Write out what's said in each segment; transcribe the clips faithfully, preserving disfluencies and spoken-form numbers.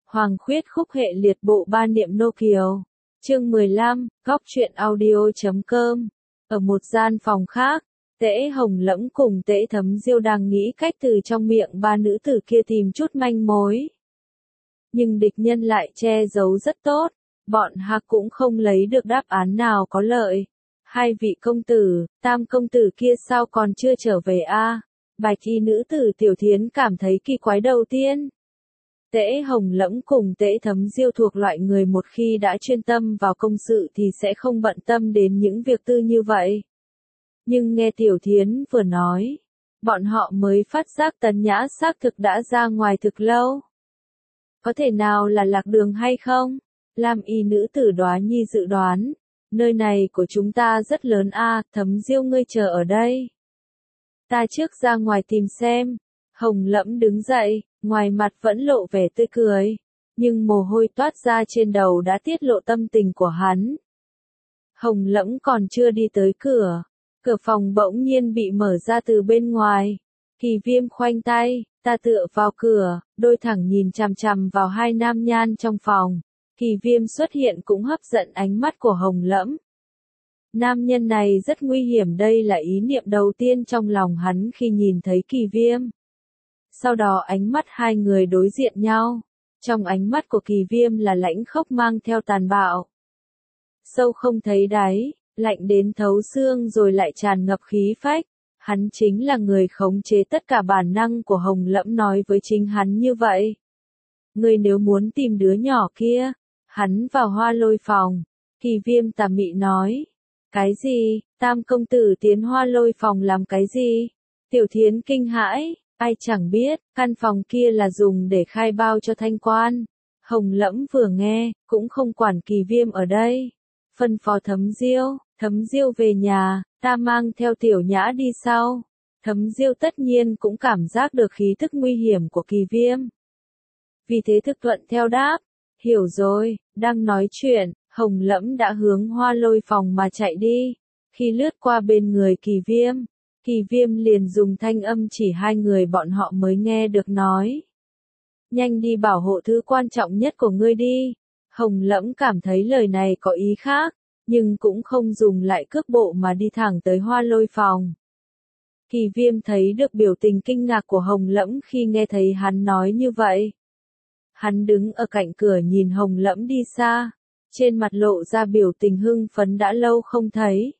Hoàng khuyết khúc hệ liệt bộ ba niệm nô kiều. Chương mười lăm, góc truyện audio chấm com. Ở một gian phòng khác, Tễ Hồng Lẫm cùng Tễ Thấm Diêu đang nghĩ cách từ trong miệng ba nữ tử kia tìm chút manh mối. Nhưng địch nhân lại che giấu rất tốt, bọn Hạc cũng không lấy được đáp án nào có lợi. Hai vị công tử, tam công tử kia sao còn chưa trở về a? Bạch y nữ tử Tiểu Thiến cảm thấy kỳ quái đầu tiên. Tễ Hồng Lẫm cùng Tễ Thấm Diêu thuộc loại người một khi đã chuyên tâm vào công sự thì sẽ không bận tâm đến những việc tư như vậy. Nhưng nghe Tiểu Thiến vừa nói, bọn họ mới phát giác Tấn Nhã xác thực đã ra ngoài thực lâu. Có thể nào là lạc đường hay không? Lam y nữ tử Đoá Nhi dự đoán, nơi này của chúng ta rất lớn a, Thấm Diêu ngươi chờ ở đây. Ta trước ra ngoài tìm xem. Hồng Lẫm đứng dậy, ngoài mặt vẫn lộ vẻ tươi cười, nhưng mồ hôi toát ra trên đầu đã tiết lộ tâm tình của hắn. Hồng Lẫm còn chưa đi tới cửa, cửa phòng bỗng nhiên bị mở ra từ bên ngoài. Kỳ Viêm khoanh tay, ta tựa vào cửa, đôi thẳng nhìn chằm chằm vào hai nam nhan trong phòng. Kỳ Viêm xuất hiện cũng hấp dẫn ánh mắt của Hồng Lẫm. Nam nhân này rất nguy hiểm, đây là ý niệm đầu tiên trong lòng hắn khi nhìn thấy Kỳ Viêm. Sau đó ánh mắt hai người đối diện nhau. Trong ánh mắt của Kỳ Viêm là lãnh khốc mang theo tàn bạo. Sâu không thấy đáy, lạnh đến thấu xương rồi lại tràn ngập khí phách. Hắn chính là người khống chế tất cả bản năng của Hồng Lẫm nói với chính hắn như vậy. Ngươi nếu muốn tìm đứa nhỏ kia, hắn vào Hoa Lôi phòng. Kỳ Viêm tà mị nói. Cái gì, tam công tử tiến Hoa Lôi phòng làm cái gì? Tiểu Thiến kinh hãi. Ai chẳng biết, căn phòng kia là dùng để khai bao cho thanh quan. Hồng Lẫm vừa nghe, cũng không quản Kỳ Viêm ở đây. Phân phó Thấm Diêu, Thấm Diêu về nhà, ta mang theo Tiểu Nhã đi sau. Thấm Diêu tất nhiên cũng cảm giác được khí tức nguy hiểm của Kỳ Viêm. Vì thế thực thuận theo đáp, hiểu rồi, đang nói chuyện, Hồng Lẫm đã hướng Hoa Lôi phòng mà chạy đi. Khi lướt qua bên người Kỳ Viêm, Kỳ Viêm liền dùng thanh âm chỉ hai người bọn họ mới nghe được nói. Nhanh đi bảo hộ thứ quan trọng nhất của ngươi đi. Hồng Lẫm cảm thấy lời này có ý khác, nhưng cũng không dùng lại cước bộ mà đi thẳng tới Hoa Lôi phòng. Kỳ Viêm thấy được biểu tình kinh ngạc của Hồng Lẫm khi nghe thấy hắn nói như vậy. Hắn đứng ở cạnh cửa nhìn Hồng Lẫm đi xa, trên mặt lộ ra biểu tình hưng phấn đã lâu không thấy.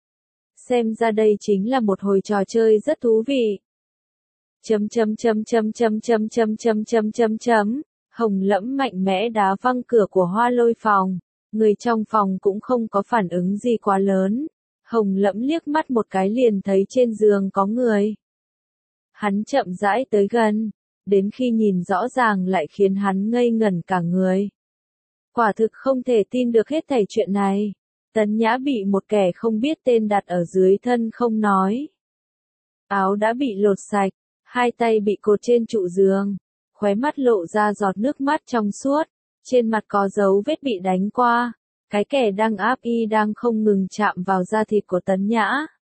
Xem ra đây chính là một hồi trò chơi rất thú vị. Chấm chấm chấm chấm chấm chấm chấm chấm chấm chấm chấm. Hồng Lẫm mạnh mẽ đá văng cửa của Hoa Lôi phòng. Người trong phòng cũng không có phản ứng gì quá lớn. Hồng Lẫm liếc mắt một cái liền thấy trên giường có người. Hắn chậm rãi tới gần, đến khi nhìn rõ ràng lại khiến hắn ngây ngẩn cả người. Quả thực không thể tin được hết thảy chuyện này. Tấn Nhã bị một kẻ không biết tên đặt ở dưới thân không nói. Áo đã bị lột sạch, hai tay bị cột trên trụ giường, khóe mắt lộ ra giọt nước mắt trong suốt, trên mặt có dấu vết bị đánh qua, cái kẻ đang áp y đang không ngừng chạm vào da thịt của Tấn Nhã.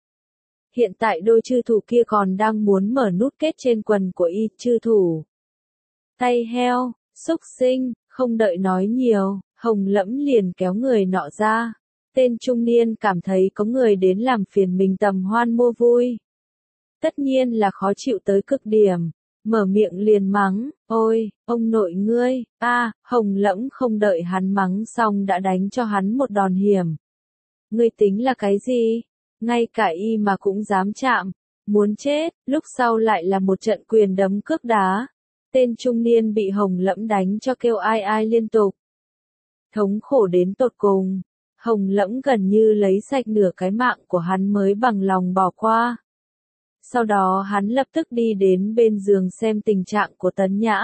Hiện tại đôi chư thủ kia còn đang muốn mở nút kết trên quần của y chư thủ. Tay heo, xúc sinh, không đợi nói nhiều, Hồng Lẫm liền kéo người nọ ra. Tên trung niên cảm thấy có người đến làm phiền mình tầm hoan mua vui. Tất nhiên là khó chịu tới cực điểm, mở miệng liền mắng, ôi, ông nội ngươi, a, à, Hồng Lẫm không đợi hắn mắng xong đã đánh cho hắn một đòn hiểm. Ngươi tính là cái gì? Ngay cả y mà cũng dám chạm, muốn chết, lúc sau lại là một trận quyền đấm cước đá. Tên trung niên bị Hồng Lẫm đánh cho kêu ai ai liên tục. Thống khổ đến tột cùng. Hồng Lẫm gần như lấy sạch nửa cái mạng của hắn mới bằng lòng bỏ qua. Sau đó hắn lập tức đi đến bên giường xem tình trạng của Tấn Nhã.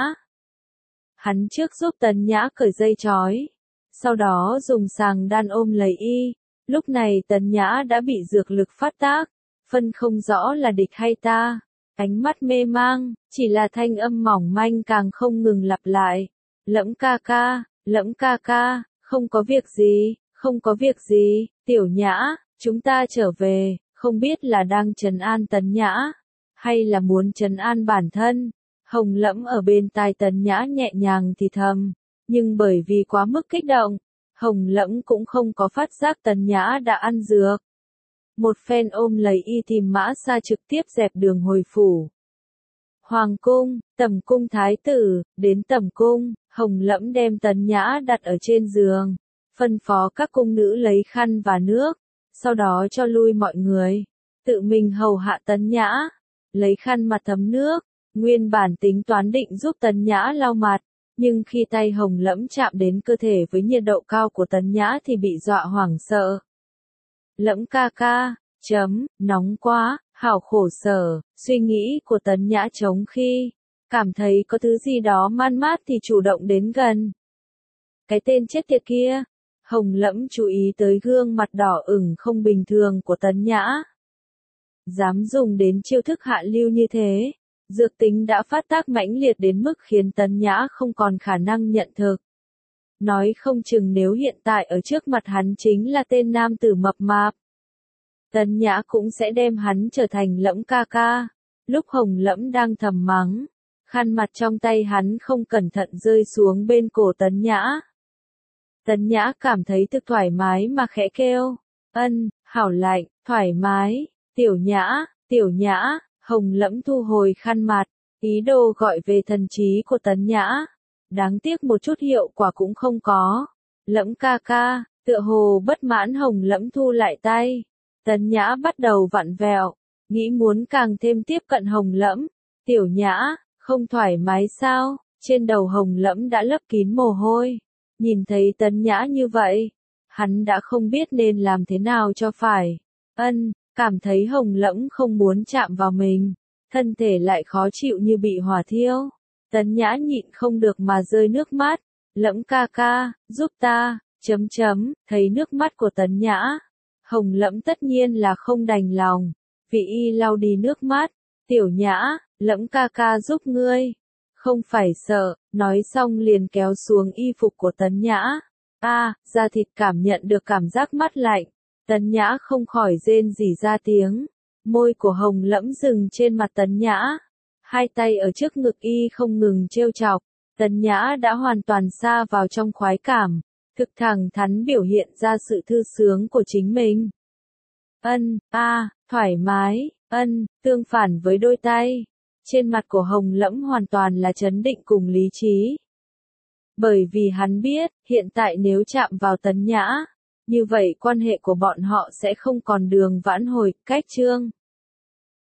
Hắn trước giúp Tấn Nhã cởi dây trói, sau đó dùng sàng đan ôm lấy y. Lúc này Tấn Nhã đã bị dược lực phát tác, phân không rõ là địch hay ta. Ánh mắt mê mang, chỉ là thanh âm mỏng manh càng không ngừng lặp lại. Lẫm ca ca, Lẫm ca ca, không có việc gì. Không có việc gì, Tiểu Nhã, chúng ta trở về, không biết là đang trấn an Tấn Nhã, hay là muốn trấn an bản thân. Hồng Lẫm ở bên tai Tấn Nhã nhẹ nhàng thì thầm, nhưng bởi vì quá mức kích động, Hồng Lẫm cũng không có phát giác Tấn Nhã đã ăn dược. Một phen ôm lấy y tìm mã xa trực tiếp dẹp đường hồi phủ. Hoàng cung, tẩm cung thái tử, đến tẩm cung, Hồng Lẫm đem Tấn Nhã đặt ở trên giường, phân phó các cung nữ lấy khăn và nước, sau đó cho lui mọi người, tự mình hầu hạ Tấn Nhã, lấy khăn mặt thấm nước, nguyên bản tính toán định giúp Tấn Nhã lau mặt, nhưng khi tay Hồng Lẫm chạm đến cơ thể với nhiệt độ cao của Tấn Nhã thì bị dọa hoảng sợ. Lẫm ca ca, chấm, nóng quá, hảo khổ sở, suy nghĩ của Tấn Nhã trống khi cảm thấy có thứ gì đó man mát thì chủ động đến gần. Cái tên chết tiệt kia, Hồng Lẫm chú ý tới gương mặt đỏ ửng không bình thường của Tấn Nhã. Dám dùng đến chiêu thức hạ lưu như thế, dược tính đã phát tác mãnh liệt đến mức khiến Tấn Nhã không còn khả năng nhận thực. Nói không chừng nếu hiện tại ở trước mặt hắn chính là tên nam tử mập mạp, Tấn Nhã cũng sẽ đem hắn trở thành Lẫm ca ca. Lúc Hồng Lẫm đang thầm mắng, khăn mặt trong tay hắn không cẩn thận rơi xuống bên cổ Tấn Nhã. Tấn Nhã cảm thấy thực thoải mái mà khẽ kêu, ân, hảo lạnh, thoải mái, Tiểu Nhã, Tiểu Nhã. Hồng Lẫm thu hồi khăn mặt, ý đồ gọi về thần trí của Tấn Nhã. Đáng tiếc một chút hiệu quả cũng không có. Lẫm ca ca, tựa hồ bất mãn Hồng Lẫm thu lại tay. Tấn Nhã bắt đầu vặn vẹo, nghĩ muốn càng thêm tiếp cận Hồng Lẫm. Tiểu Nhã, không thoải mái sao? Trên đầu Hồng Lẫm đã lấp kín mồ hôi. Nhìn thấy Tấn Nhã như vậy, hắn đã không biết nên làm thế nào cho phải. Ân, cảm thấy Hồng Lẫm không muốn chạm vào mình, thân thể lại khó chịu như bị hỏa thiêu. Tấn Nhã nhịn không được mà rơi nước mắt. Lẫm ca ca, giúp ta, chấm chấm, thấy nước mắt của Tấn Nhã. Hồng Lẫm tất nhiên là không đành lòng, vì y lau đi nước mắt. Tiểu Nhã, Lẫm ca ca giúp ngươi. Không phải sợ, nói xong liền kéo xuống y phục của Tấn Nhã. A, à, da thịt cảm nhận được cảm giác mát lạnh. Tấn Nhã không khỏi rên rỉ ra tiếng. Môi của Hồng Lẫm dừng trên mặt Tấn Nhã. Hai tay ở trước ngực y không ngừng trêu chọc. Tấn Nhã đã hoàn toàn sa vào trong khoái cảm, thực thẳng thắn biểu hiện ra sự thư sướng của chính mình. Ân, a, à, thoải mái, ân, tương phản với đôi tay. Trên mặt của Hồng Lẫm hoàn toàn là trấn định cùng lý trí. Bởi vì hắn biết, hiện tại nếu chạm vào Tấn Nhã, như vậy quan hệ của bọn họ sẽ không còn đường vãn hồi. Cách chương